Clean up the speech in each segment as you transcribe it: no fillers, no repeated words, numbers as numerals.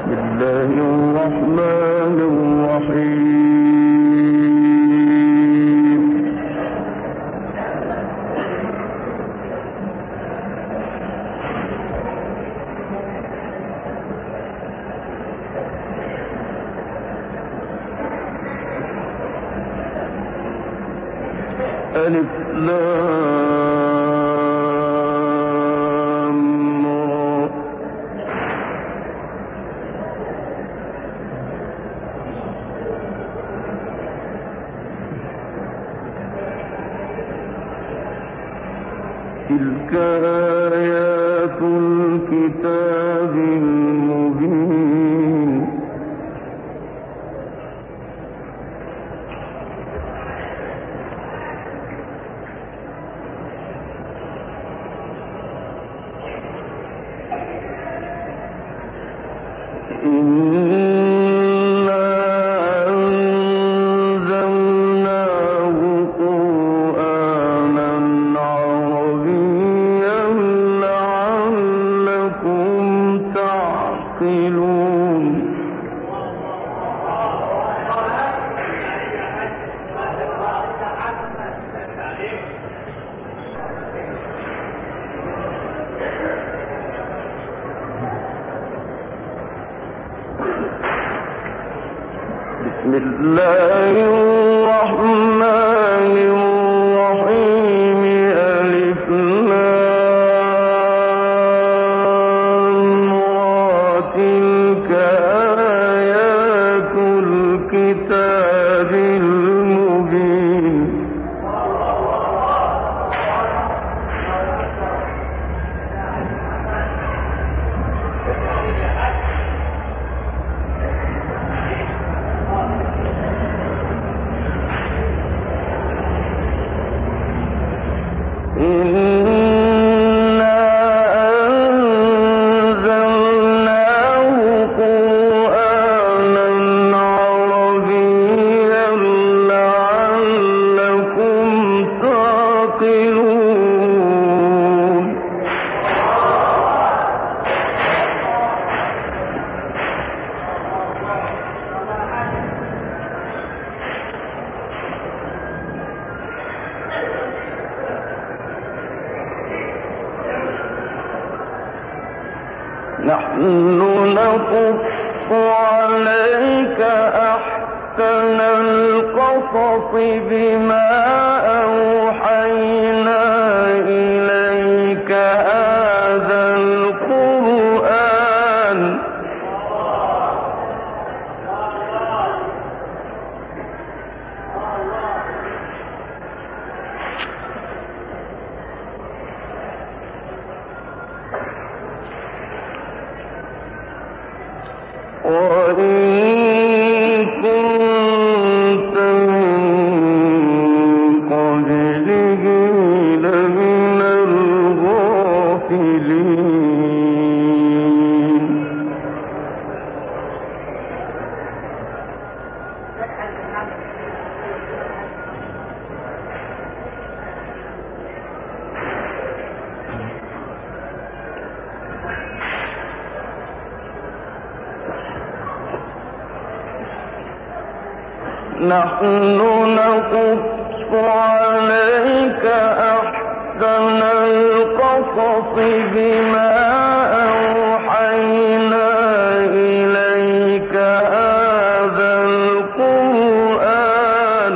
الله الرحمن الرحيم. ألف لام را. تلك آيات الكتاب المبين. بسم الله الرحمن الرحيم. ألف لام را. تلك آيات الكتاب المبين. نحن نقص عليك أحسن القصص بما أوحينا إليك هذا القرآن. وإن كنت من قبله لمن الغافلين. نحن نقص عليك أحسن القصص بما أوحينا إليك هذا القرآن.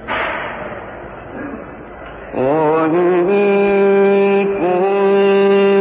وإن كنت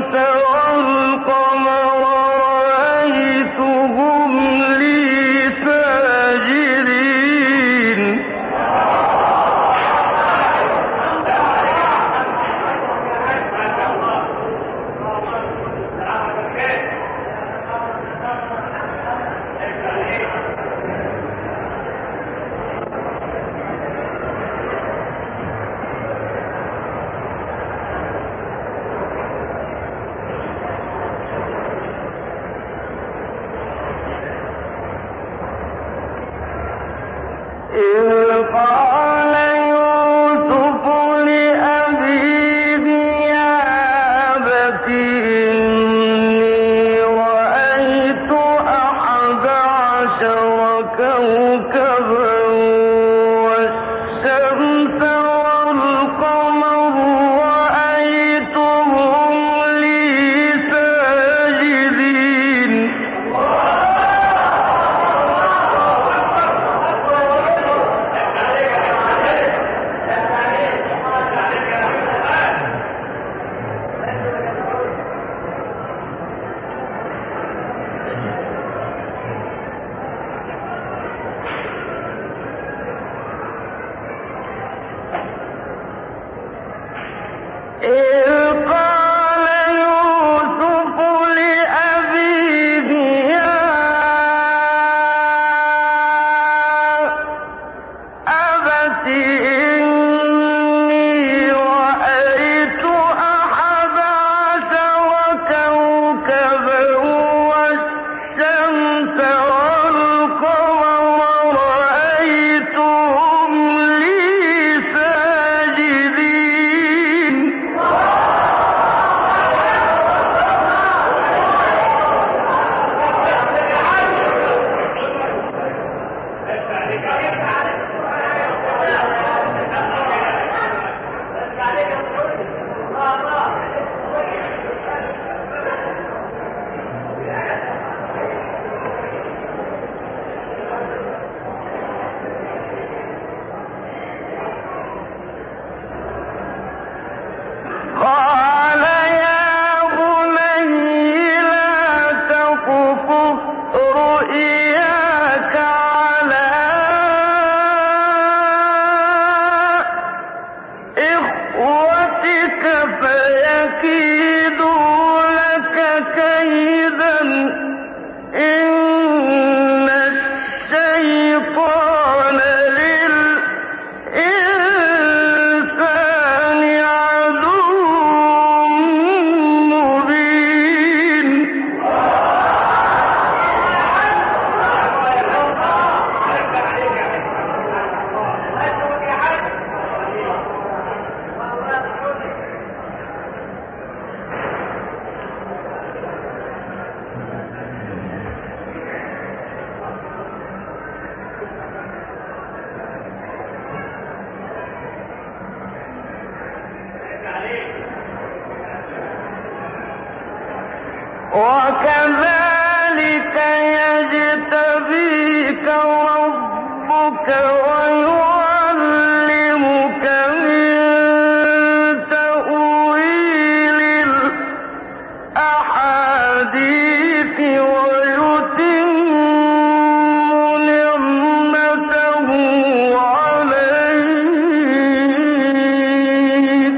والقمر رأيتهم لي ساجدين وكذلك يجتبيك ربك ويعلمك من تأويل الأحاديث ويتم نعمته عليك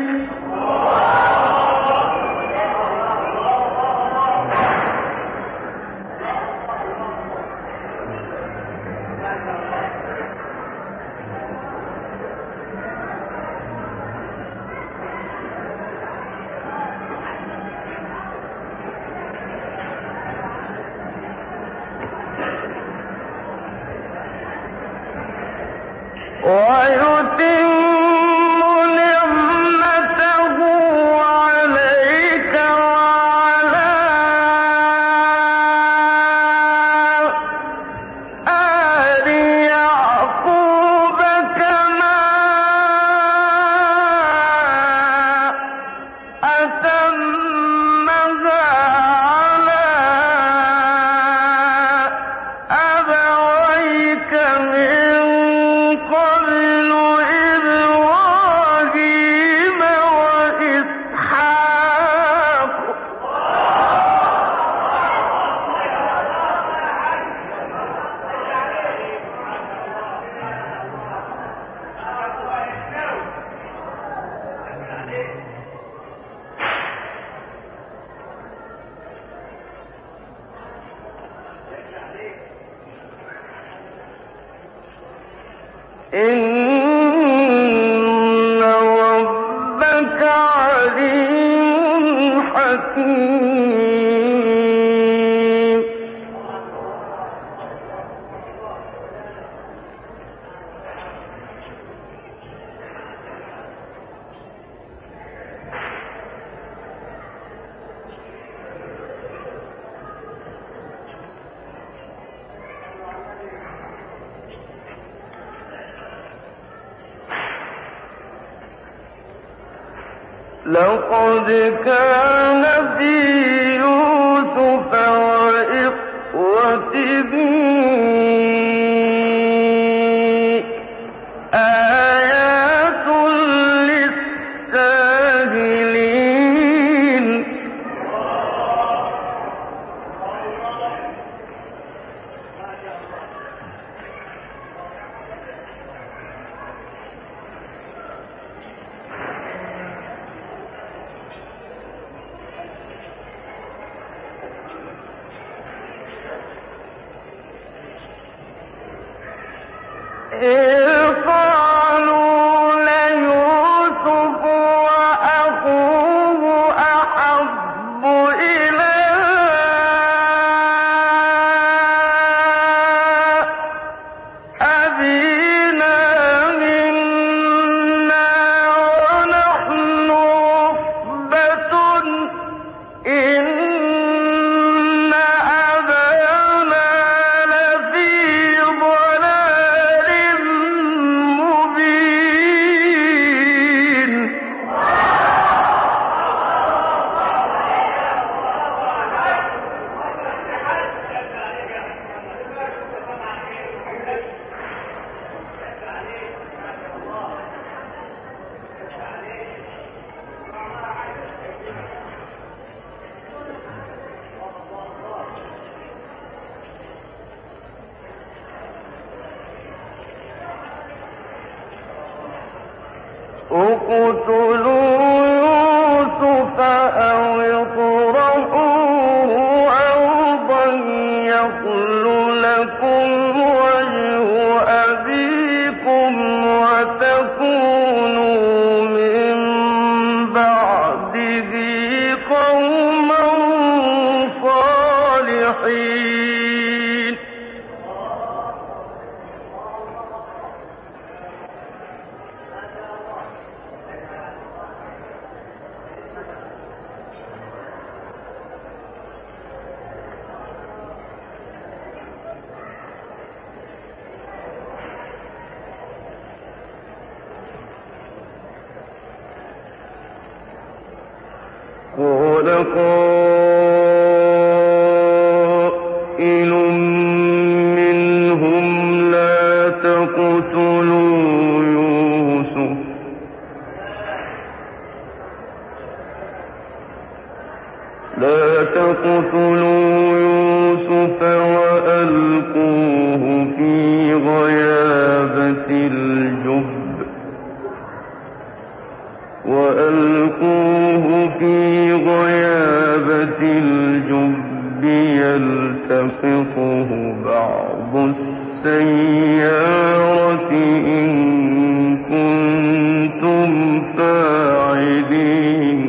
إِنَّ رَبَّكَ عَلِيمٌ حَكِيمٌ. لقد كان في يوسف وإخوته آيات للسائلين. قالوا ليوسف وأخوه أحب إلى أبينا منا ونحن عصبة إن أبانا لفي ضلال مبين. اقتلوا يوسف أو اطرحوه أرضا يخل لكم وجه أبيكم وتكونوا من بعده قوما صالحين. قال قائل منهم لا تقتلوا يوسف وألقوه في غيابة الجب يلتقطه بعض السيارة إن كنتم فاعلين.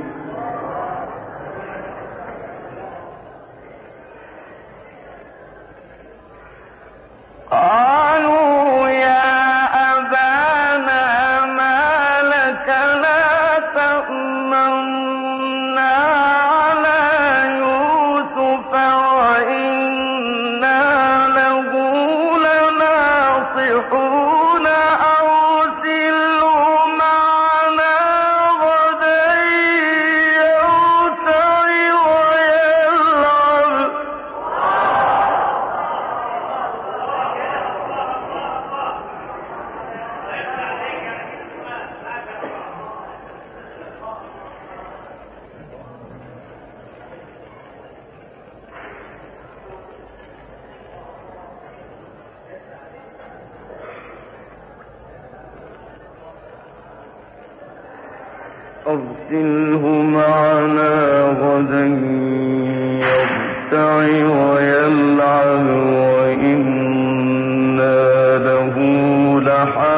قالوا يا أبانا ما لك لا تأمنا على يوسف وإنا له لناصحون أرسله معنا غدا يرتع ويلعب. أرسله معنا غدا يرتع ويلعب وإنا له لحافظون.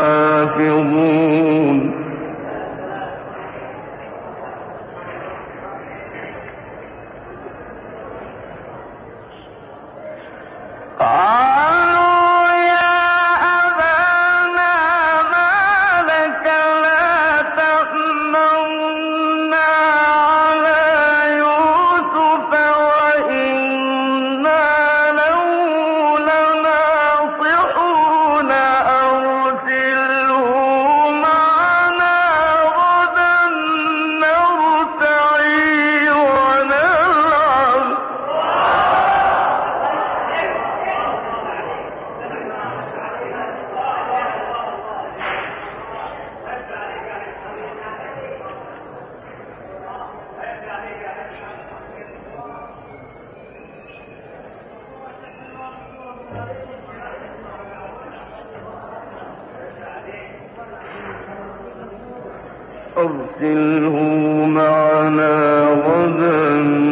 أرسله معنا غدا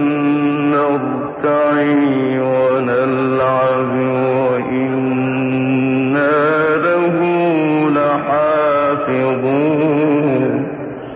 نرتعي ونلعب وإنا له لحافظون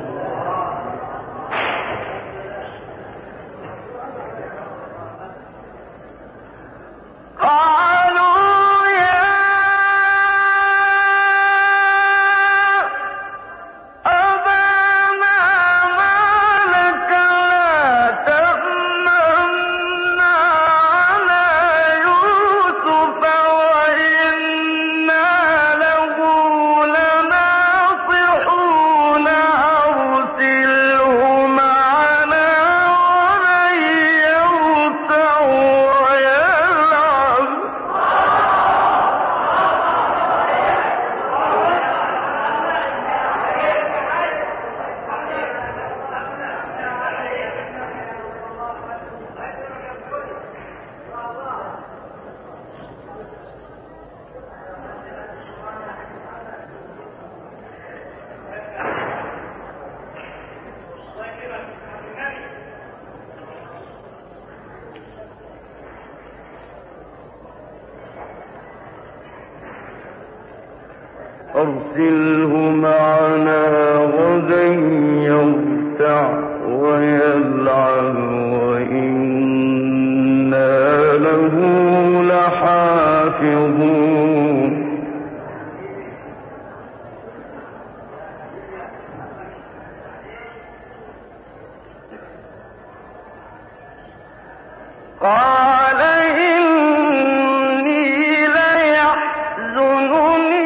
أرسله معنا غدا يرتع ويلعب وإنا له لحافظون قال إني ليحزنني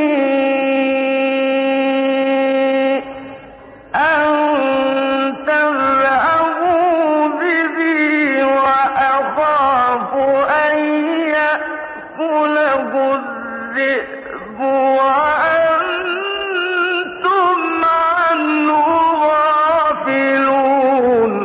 أن تذهبوا به وأخاف أن يأكله الذئب وأنتم عنه غافلون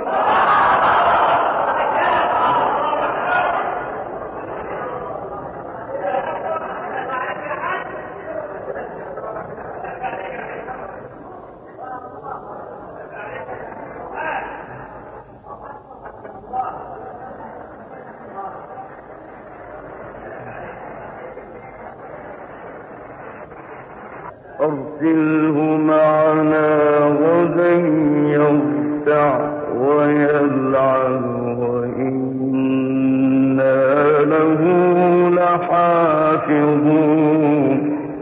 أرسله معنا غدا يرتع ويلعب وإنا له لحافظون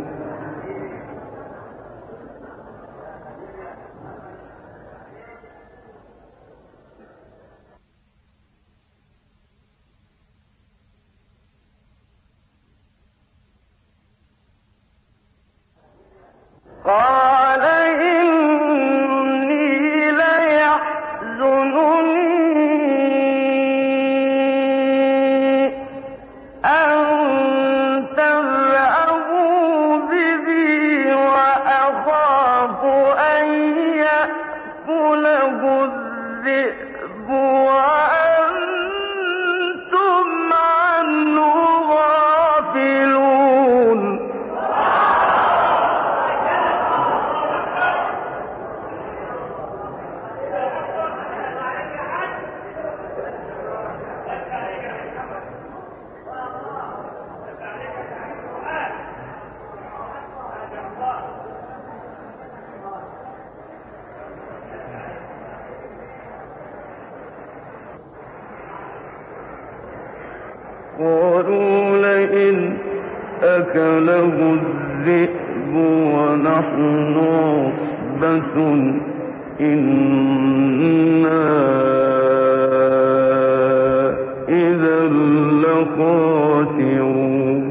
قال إني ليحزنني أن تذهبوا به وأخاف أن يأكله الذئب وأنتم عنه غافلون قالوا لئن أكله الذئب ونحن عصبة إنا إذا لخاسرون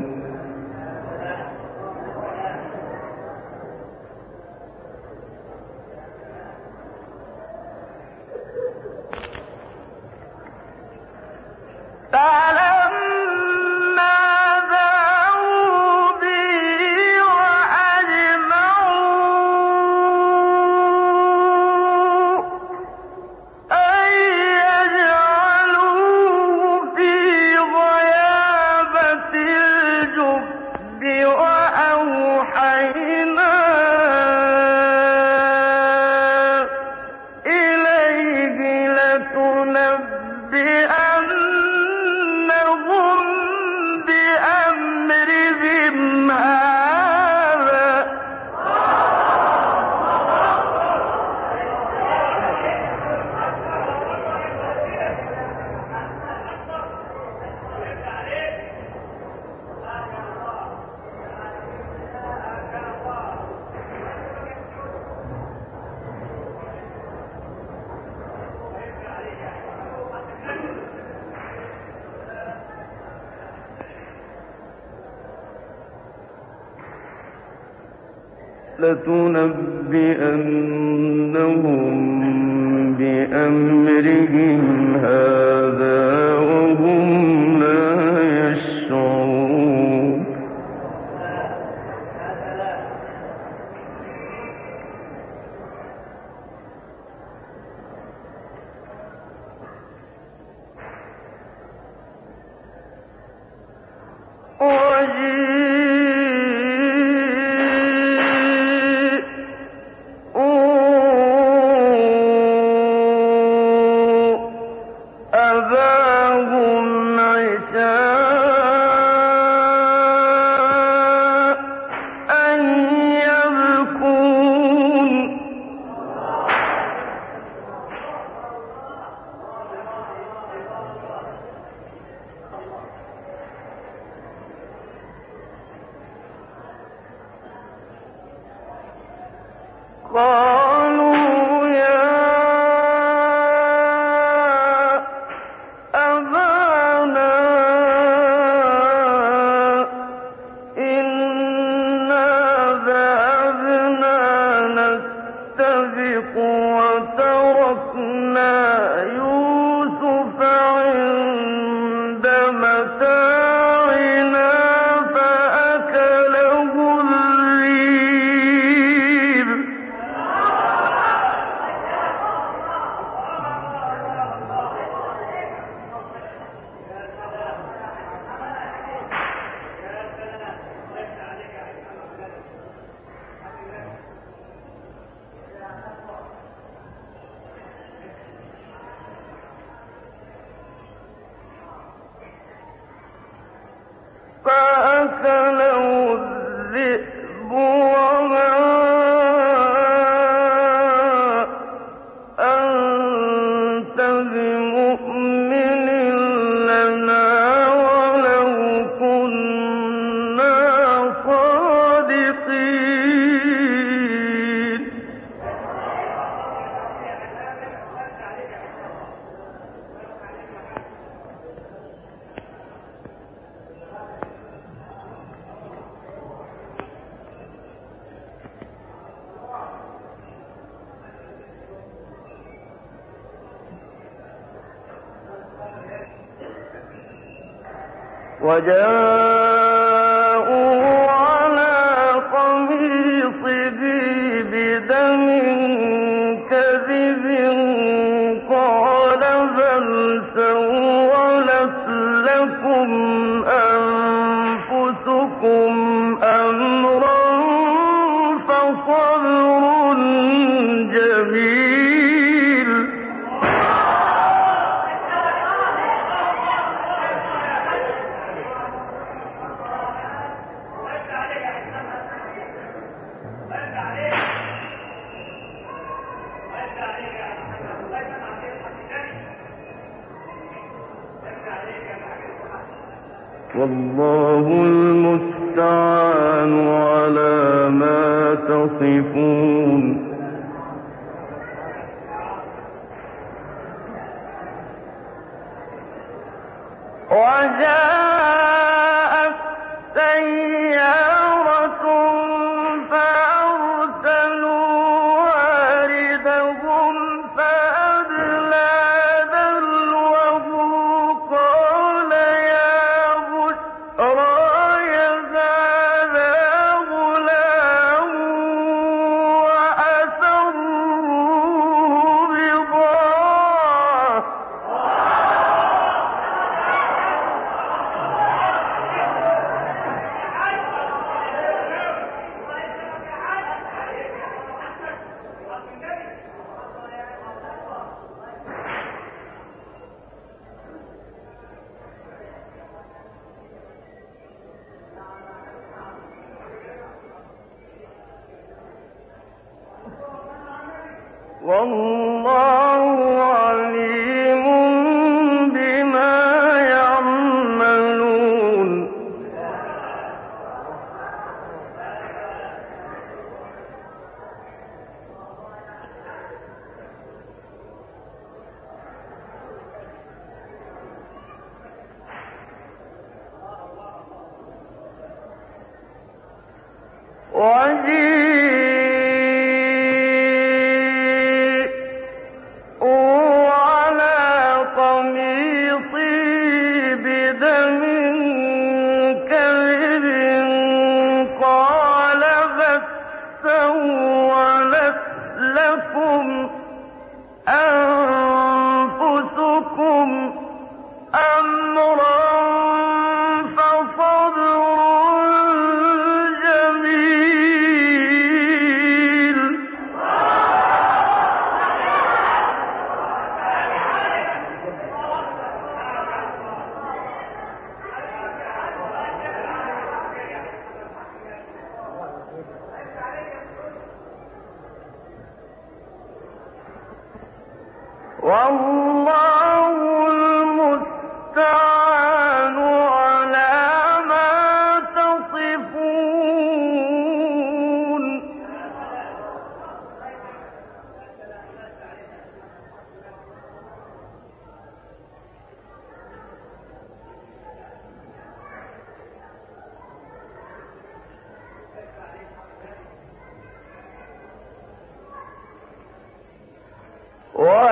أن لتنبئنهم بأمرهم هذا وهم لا يشعرون قالوا يا أبانا إنا ذهبنا نستبق وتركنا يوسف عند متاعنا فأكله الذئب فأكله الذئب وما أنت بمؤمن لنا ولو كنا صادقين وجاءوا على قميصه بدم كذب قال بل سولت لكم أنفسكم أمرا فصبر جميل والله المستعان على ما تصفون وجاءت سيارة فأرسلوا واردهم فأدلى دلوه قال يا بشرى هذا غلام وأسروه بضاعة والله عليم بما يعملون وجيء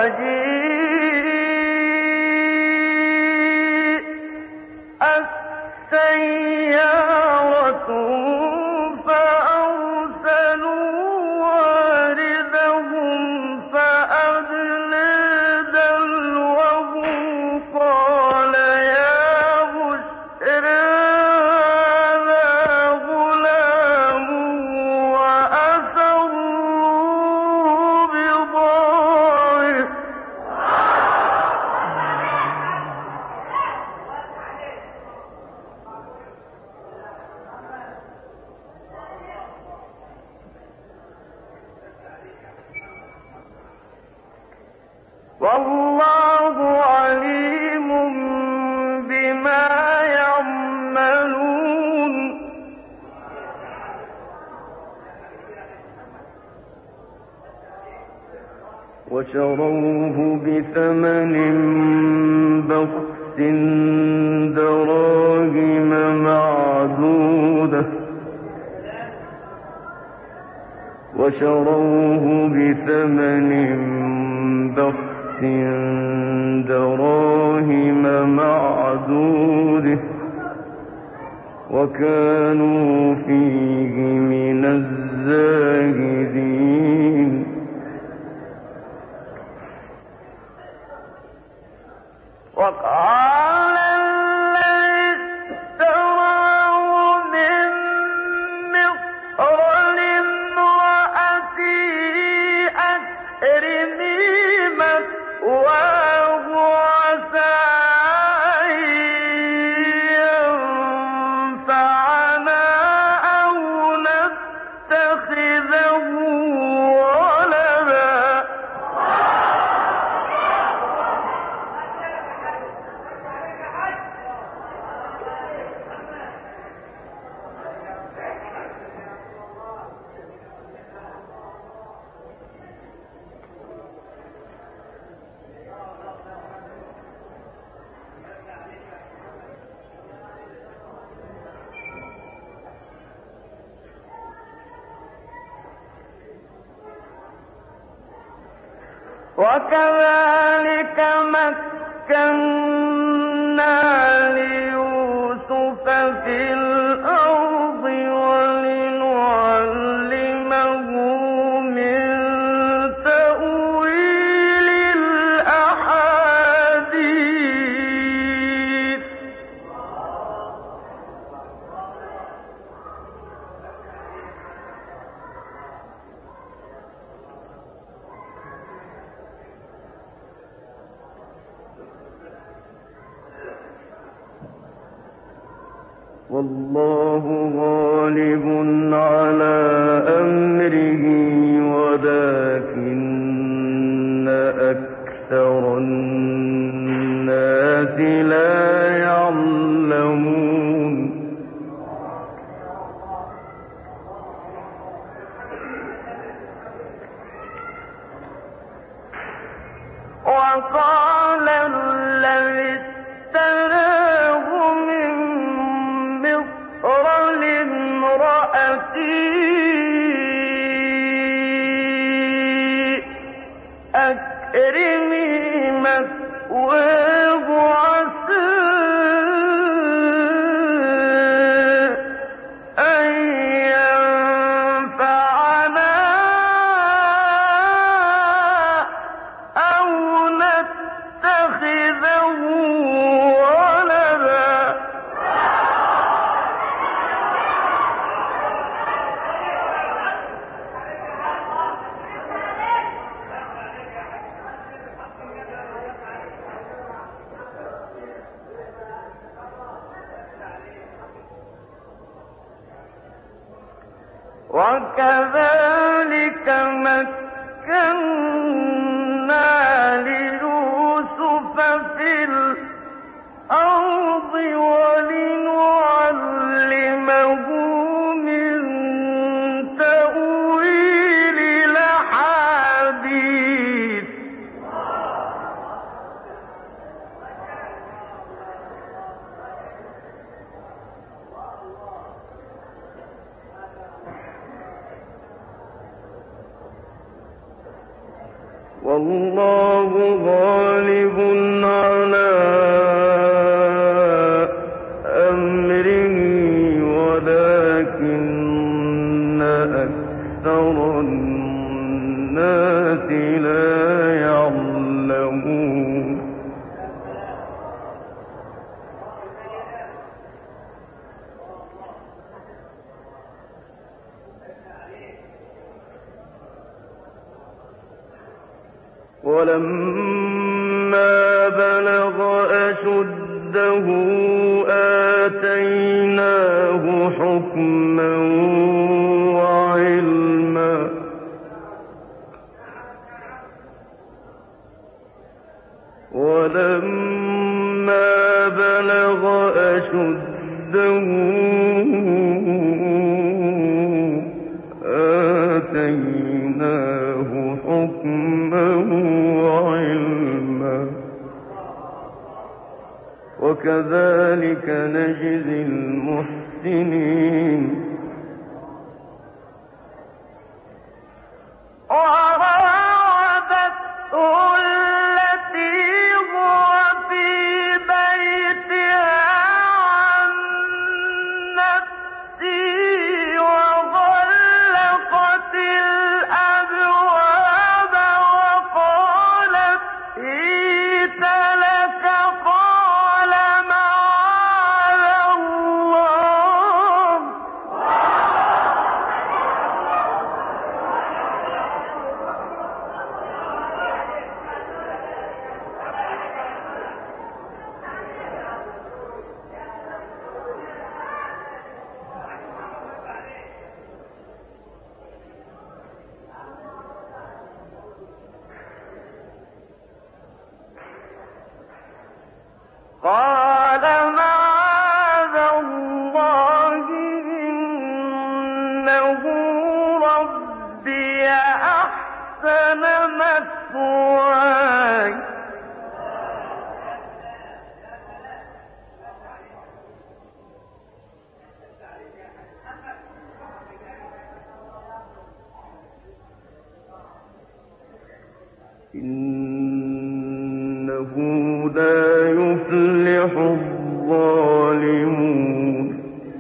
وجيء السيارة فأرسلوا واردهم فأدلى دلوه قال يا بشرى هذا غلام وأسروه بضاعة والله عليم بما يعملون وشروه بثمن بخس دراهم معدودة وكانوا فيه من الزاهدين وقال الذي اشتراه من مصر لامرأته أكرمي مثواه عسى أن ينفعنا أو نتخذه ولدا وكذلك مكنا ليوسف في الأرض ولنعلمه من تأويل الأحاديث والله غالب على أمره ولكن أكثر الناس لا يعلمون وقال الذي اشتراه من مصر لامرأته أكرمي مثواه عسى أن ينفعنا أو نتخذه ولدا وكذلك مكنا ليوسف في الأرض ولنعلمه من تأويل الأحاديث والله غالب على أمره ولكن أكثر الناس لا يعلمون ولما بلغ أشده آتيناه حكما وعلما ولما بلغ أشده آتيناه حكما وعلما وكذلك نجزي المحسنين قال معاذ الله إنه ربي أحسن مثواي إنه لا يفلح الظالمون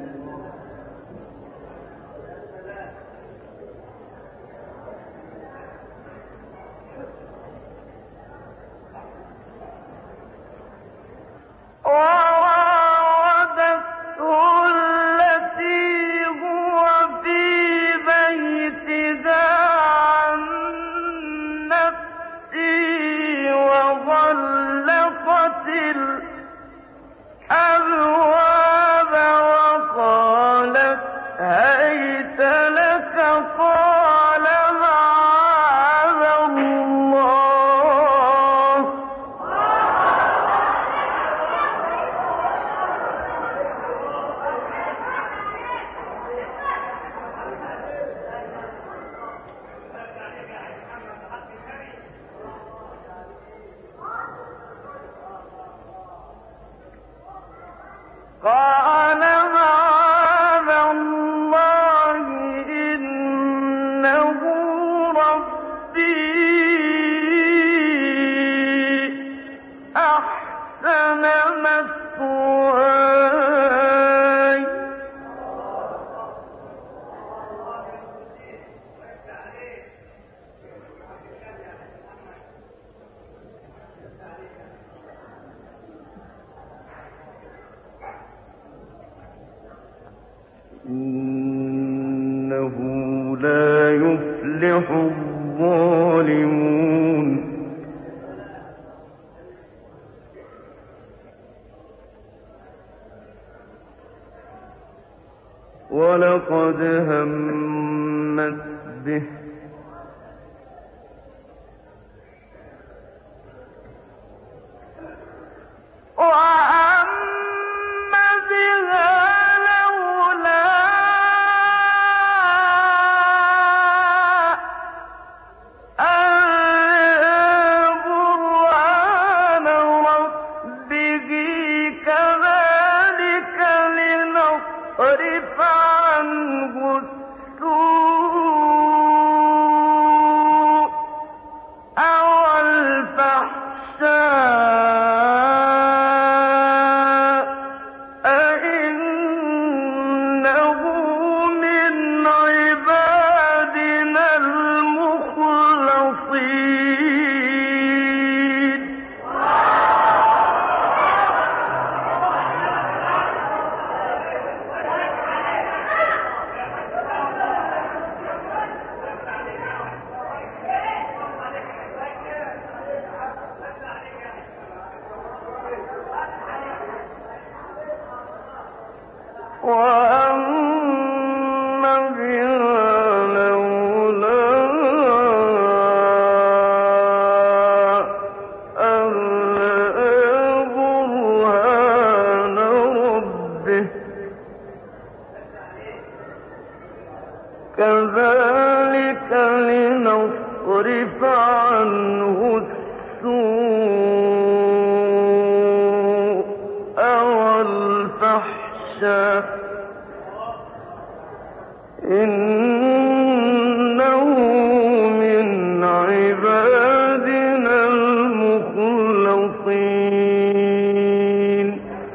قال معاذ الله إنه ربي أحسن مثواي إنه لا يفلح الظالمون ولقد همت به صرف عنه السوء وأن بها لولا أن رأى برهان ربه كذلك لنصرف عنه السوء والفحشاء إنه من عبادنا المخلصين.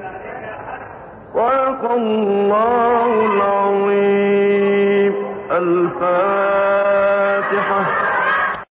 صدق الله العظيم. الفاتحة.